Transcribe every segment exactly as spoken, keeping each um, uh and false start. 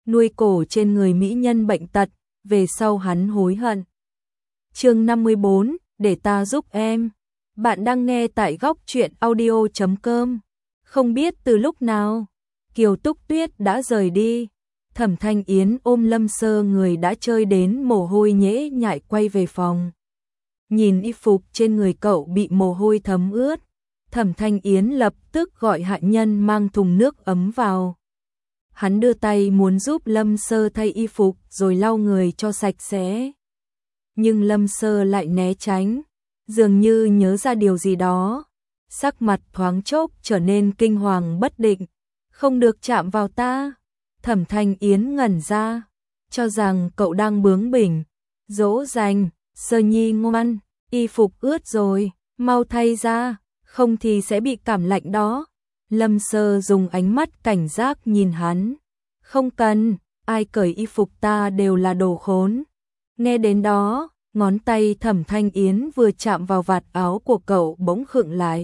nuôi cổ trên người mỹ nhân bệnh tật, về sau hắn hối hận. Chương năm mươi bốn, để ta giúp em. Bạn đang nghe tại góc truyện audio chấm com. Không biết từ lúc nào, Kiều Túc Tuyết đã rời đi. Thẩm Thanh Yến ôm Lâm Sơ người đã chơi đến mồ hôi nhễ nhại quay về phòng. Nhìn y phục trên người cậu bị mồ hôi thấm ướt, Thẩm Thanh Yến lập tức gọi hạ nhân mang thùng nước ấm vào. Hắn đưa tay muốn giúp Lâm Sơ thay y phục rồi lau người cho sạch sẽ. Nhưng Lâm Sơ lại né tránh, dường như nhớ ra điều gì đó. Sắc mặt thoáng chốc trở nên kinh hoàng bất định. Không được chạm vào ta. Thẩm Thanh Yến ngẩn ra, cho rằng cậu đang bướng bỉnh, dỗ dành. Sơ Nhi ngoan, y phục ướt rồi, mau thay ra, không thì sẽ bị cảm lạnh đó. Lâm Sơ dùng ánh mắt cảnh giác nhìn hắn. Không cần, ai cởi y phục ta đều là đồ khốn. Nghe đến đó, ngón tay Thẩm Thanh Yến vừa chạm vào vạt áo của cậu bỗng khựng lại.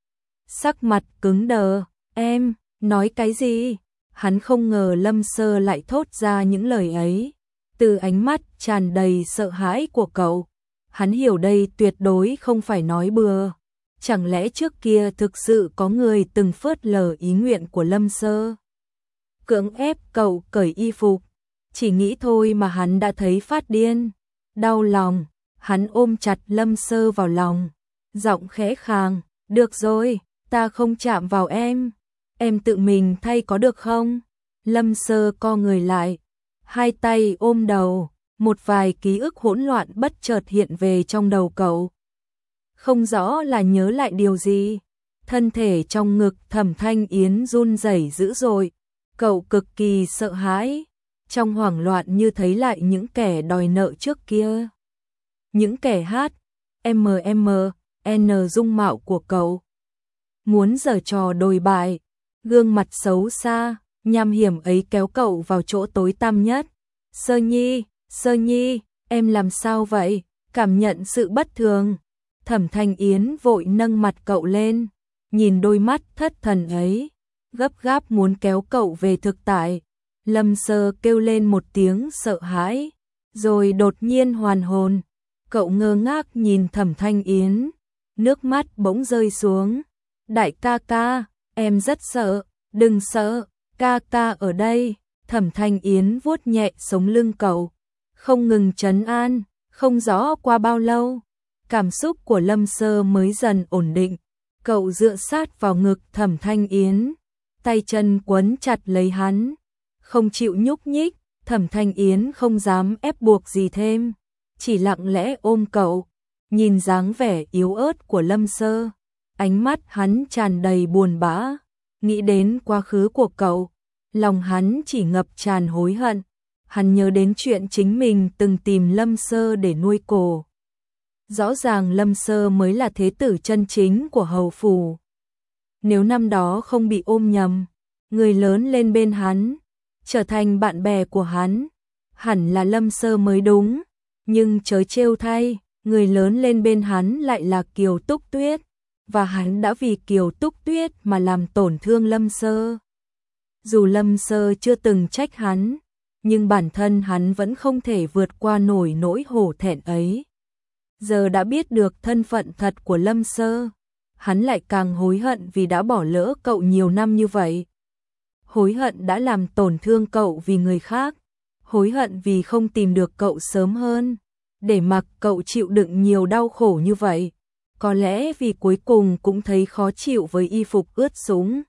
Sắc mặt cứng đờ, em, nói cái gì? Hắn không ngờ Lâm Sơ lại thốt ra những lời ấy. Từ ánh mắt tràn đầy sợ hãi của cậu, hắn hiểu đây tuyệt đối không phải nói bừa. Chẳng lẽ trước kia thực sự có người từng phớt lờ ý nguyện của Lâm Sơ? Cưỡng ép cậu cởi y phục, chỉ nghĩ thôi mà hắn đã thấy phát điên. Đau lòng, hắn ôm chặt Lâm Sơ vào lòng, giọng khẽ khàng, được rồi, ta không chạm vào em, em tự mình thay có được không? Lâm Sơ co người lại, hai tay ôm đầu, một vài ký ức hỗn loạn bất chợt hiện về trong đầu cậu. Không rõ là nhớ lại điều gì, thân thể trong ngực Thẩm Thanh Yến run rẩy dữ dội, cậu cực kỳ sợ hãi, trong hoảng loạn như thấy lại những kẻ đòi nợ trước kia. Những kẻ hát, em em, N dung mạo của cậu. Muốn giở trò đồi bại, gương mặt xấu xa, nham hiểm ấy kéo cậu vào chỗ tối tăm nhất. Sơ Nhi, Sơ Nhi, em làm sao vậy? Cảm nhận sự bất thường. Thẩm Thanh Yến vội nâng mặt cậu lên, nhìn đôi mắt thất thần ấy, gấp gáp muốn kéo cậu về thực tại. Lâm Sơ kêu lên một tiếng sợ hãi, rồi đột nhiên hoàn hồn. Cậu ngơ ngác nhìn Thẩm Thanh Yến, nước mắt bỗng rơi xuống. Đại ca ca, em rất sợ, đừng sợ, ca ca ở đây. Thẩm Thanh Yến vuốt nhẹ sống lưng cậu, không ngừng trấn an. Không rõ qua bao lâu, cảm xúc của Lâm Sơ mới dần ổn định. Cậu dựa sát vào ngực Thẩm Thanh Yến, tay chân quấn chặt lấy hắn, không chịu nhúc nhích. Thẩm Thanh Yến không dám ép buộc gì thêm, chỉ lặng lẽ ôm cậu. Nhìn dáng vẻ yếu ớt của Lâm Sơ, ánh mắt hắn tràn đầy buồn bã, nghĩ đến quá khứ của cậu, lòng hắn chỉ ngập tràn hối hận. Hắn nhớ đến chuyện chính mình từng tìm Lâm Sơ để nuôi cổ. Rõ ràng Lâm Sơ mới là thế tử chân chính của hầu phủ. Nếu năm đó không bị ôm nhầm, người lớn lên bên hắn, trở thành bạn bè của hắn, hẳn là Lâm Sơ mới đúng. Nhưng chớ trêu thay, người lớn lên bên hắn lại là Kiều Túc Tuyết, và hắn đã vì Kiều Túc Tuyết mà làm tổn thương Lâm Sơ. Dù Lâm Sơ chưa từng trách hắn, nhưng bản thân hắn vẫn không thể vượt qua nổi nỗi hổ thẹn ấy. Giờ đã biết được thân phận thật của Lâm Sơ, hắn lại càng hối hận vì đã bỏ lỡ cậu nhiều năm như vậy. Hối hận đã làm tổn thương cậu vì người khác, hối hận vì không tìm được cậu sớm hơn, để mặc cậu chịu đựng nhiều đau khổ như vậy. Có lẽ vì cuối cùng cũng thấy khó chịu với y phục ướt sũng.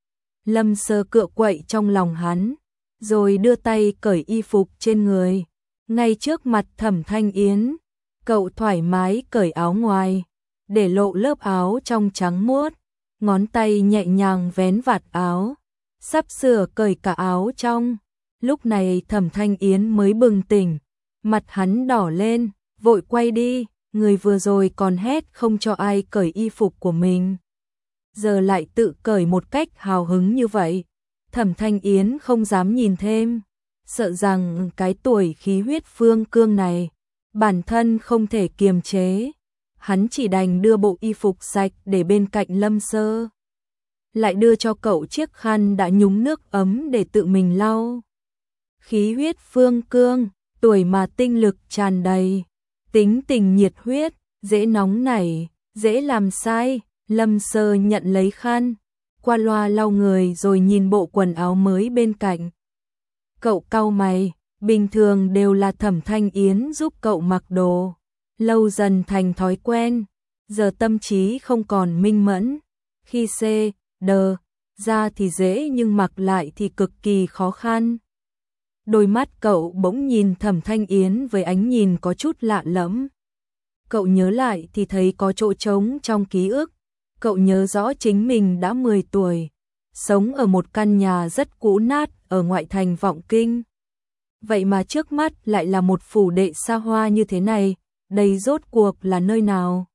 Lâm Sơ cựa quậy trong lòng hắn, rồi đưa tay cởi y phục trên người. Ngay trước mặt Thẩm Thanh Yến, cậu thoải mái cởi áo ngoài, để lộ lớp áo trong trắng muốt, ngón tay nhẹ nhàng vén vạt áo, sắp sửa cởi cả áo trong. Lúc này Thẩm Thanh Yến mới bừng tỉnh, mặt hắn đỏ lên, vội quay đi, người vừa rồi còn hét không cho ai cởi y phục của mình, giờ lại tự cởi một cách hào hứng như vậy. Thẩm Thanh Yến không dám nhìn thêm, sợ rằng cái tuổi khí huyết phương cương này, bản thân không thể kiềm chế. Hắn chỉ đành đưa bộ y phục sạch để bên cạnh Lâm Sơ, lại đưa cho cậu chiếc khăn đã nhúng nước ấm để tự mình lau. khí huyết phương cương, tuổi mà tinh lực tràn đầy, tính tình nhiệt huyết, dễ nóng nảy, dễ làm sai. Lâm Sơ nhận lấy khăn, qua loa lau người rồi nhìn bộ quần áo mới bên cạnh. Cậu cau mày, bình thường đều là Thẩm Thanh Yến giúp cậu mặc đồ, lâu dần thành thói quen, giờ tâm trí không còn minh mẫn, khi xê, đờ, ra thì dễ nhưng mặc lại thì cực kỳ khó khăn. Đôi mắt cậu bỗng nhìn Thẩm Thanh Yến với ánh nhìn có chút lạ lẫm. Cậu nhớ lại thì thấy có chỗ trống trong ký ức. Cậu nhớ rõ chính mình đã mười tuổi, sống ở một căn nhà rất cũ nát ở ngoại thành Vọng Kinh. Vậy mà trước mắt lại là một phủ đệ xa hoa như thế này, đây rốt cuộc là nơi nào?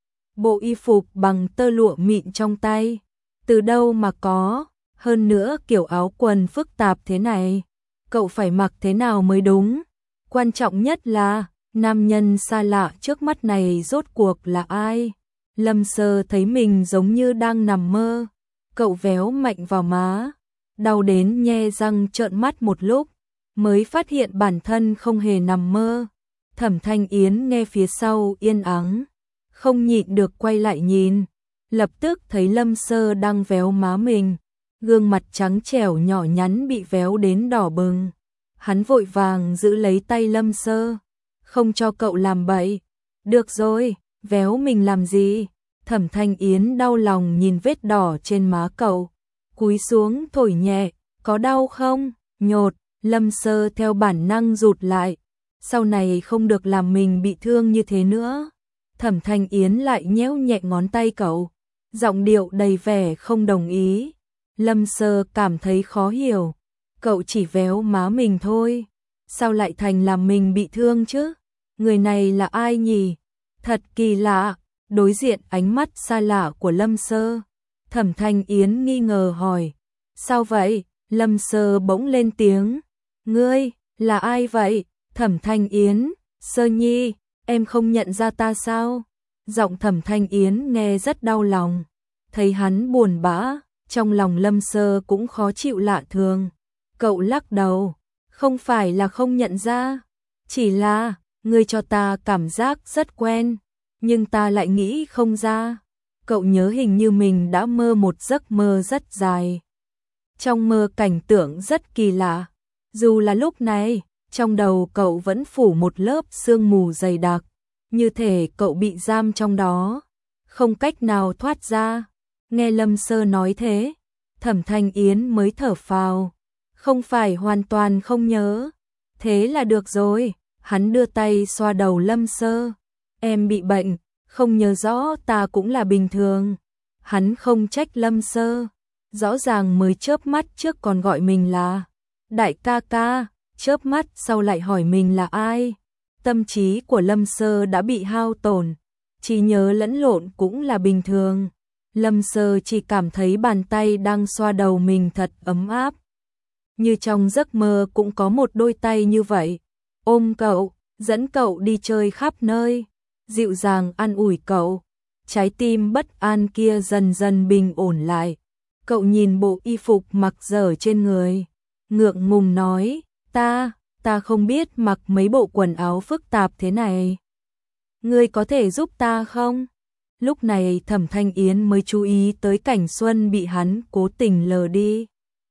Bộ y phục bằng tơ lụa mịn trong tay, từ đâu mà có, hơn nữa kiểu áo quần phức tạp thế này, cậu phải mặc thế nào mới đúng? Quan trọng nhất là, nam nhân xa lạ trước mắt này rốt cuộc là ai? Lâm Sơ thấy mình giống như đang nằm mơ, cậu véo mạnh vào má, đau đến nhe răng trợn mắt một lúc, mới phát hiện bản thân không hề nằm mơ. Thẩm Thanh Yến nghe phía sau yên ắng, không nhịn được quay lại nhìn, lập tức thấy Lâm Sơ đang véo má mình, gương mặt trắng trẻo nhỏ nhắn bị véo đến đỏ bừng. Hắn vội vàng giữ lấy tay Lâm Sơ, không cho cậu làm bậy. Được rồi, véo mình làm gì? Thẩm Thanh Yến đau lòng nhìn vết đỏ trên má cậu, cúi xuống thổi nhẹ, có đau không? Nhột, Lâm Sơ theo bản năng rụt lại, sau này không được làm mình bị thương như thế nữa. Thẩm Thanh Yến lại nhéo nhẹ ngón tay cậu, giọng điệu đầy vẻ không đồng ý. Lâm Sơ cảm thấy khó hiểu, cậu chỉ véo má mình thôi, sao lại thành làm mình bị thương chứ? Người này là ai nhỉ? Thật kỳ lạ. Đối diện ánh mắt xa lạ của Lâm Sơ, Thẩm Thanh Yến nghi ngờ hỏi, sao vậy? Lâm Sơ bỗng lên tiếng, ngươi, là ai vậy? Thẩm Thanh Yến, Sơ Nhi, em không nhận ra ta sao? Giọng Thẩm Thanh Yến nghe rất đau lòng, thấy hắn buồn bã, trong lòng Lâm Sơ cũng khó chịu lạ thường. Cậu lắc đầu, không phải là không nhận ra, chỉ là, ngươi cho ta cảm giác rất quen. Nhưng ta lại nghĩ không ra. Cậu nhớ hình như mình đã mơ một giấc mơ rất dài. Trong mơ cảnh tượng rất kỳ lạ. Dù là lúc này, trong đầu cậu vẫn phủ một lớp sương mù dày đặc. Như thể cậu bị giam trong đó, không cách nào thoát ra. Nghe Lâm Sơ nói thế, Thẩm Thanh Yến mới thở phào. Không phải hoàn toàn không nhớ. Thế là được rồi. Hắn đưa tay xoa đầu Lâm Sơ. Em bị bệnh, không nhớ rõ ta cũng là bình thường. Hắn không trách Lâm Sơ, rõ ràng mới chớp mắt trước còn gọi mình là đại ca ca, chớp mắt sau lại hỏi mình là ai. Tâm trí của Lâm Sơ đã bị hao tổn, trí nhớ lẫn lộn cũng là bình thường. Lâm Sơ chỉ cảm thấy bàn tay đang xoa đầu mình thật ấm áp. Như trong giấc mơ cũng có một đôi tay như vậy, ôm cậu, dẫn cậu đi chơi khắp nơi, dịu dàng an ủi cậu. Trái tim bất an kia dần dần bình ổn lại. Cậu nhìn bộ y phục mặc dở trên người, ngượng ngùng nói, ta, ta không biết mặc mấy bộ quần áo phức tạp thế này. Ngươi có thể giúp ta không? Lúc này Thẩm Thanh Yến mới chú ý tới cảnh xuân bị hắn cố tình lờ đi.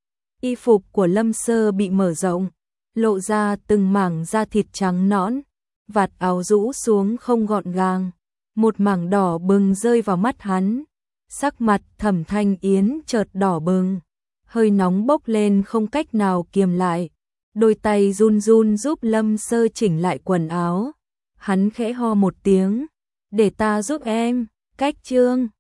Y phục của Lâm Sơ bị mở rộng, lộ ra từng mảng da thịt trắng nõn, vạt áo rũ xuống không gọn gàng, một mảng đỏ bừng rơi vào mắt hắn. Sắc mặt Thẩm Thanh Yến chợt đỏ bừng, hơi nóng bốc lên không cách nào kiềm lại. Đôi tay run run giúp Lâm Sơ chỉnh lại quần áo. Hắn khẽ ho một tiếng, để ta giúp em. Cách chương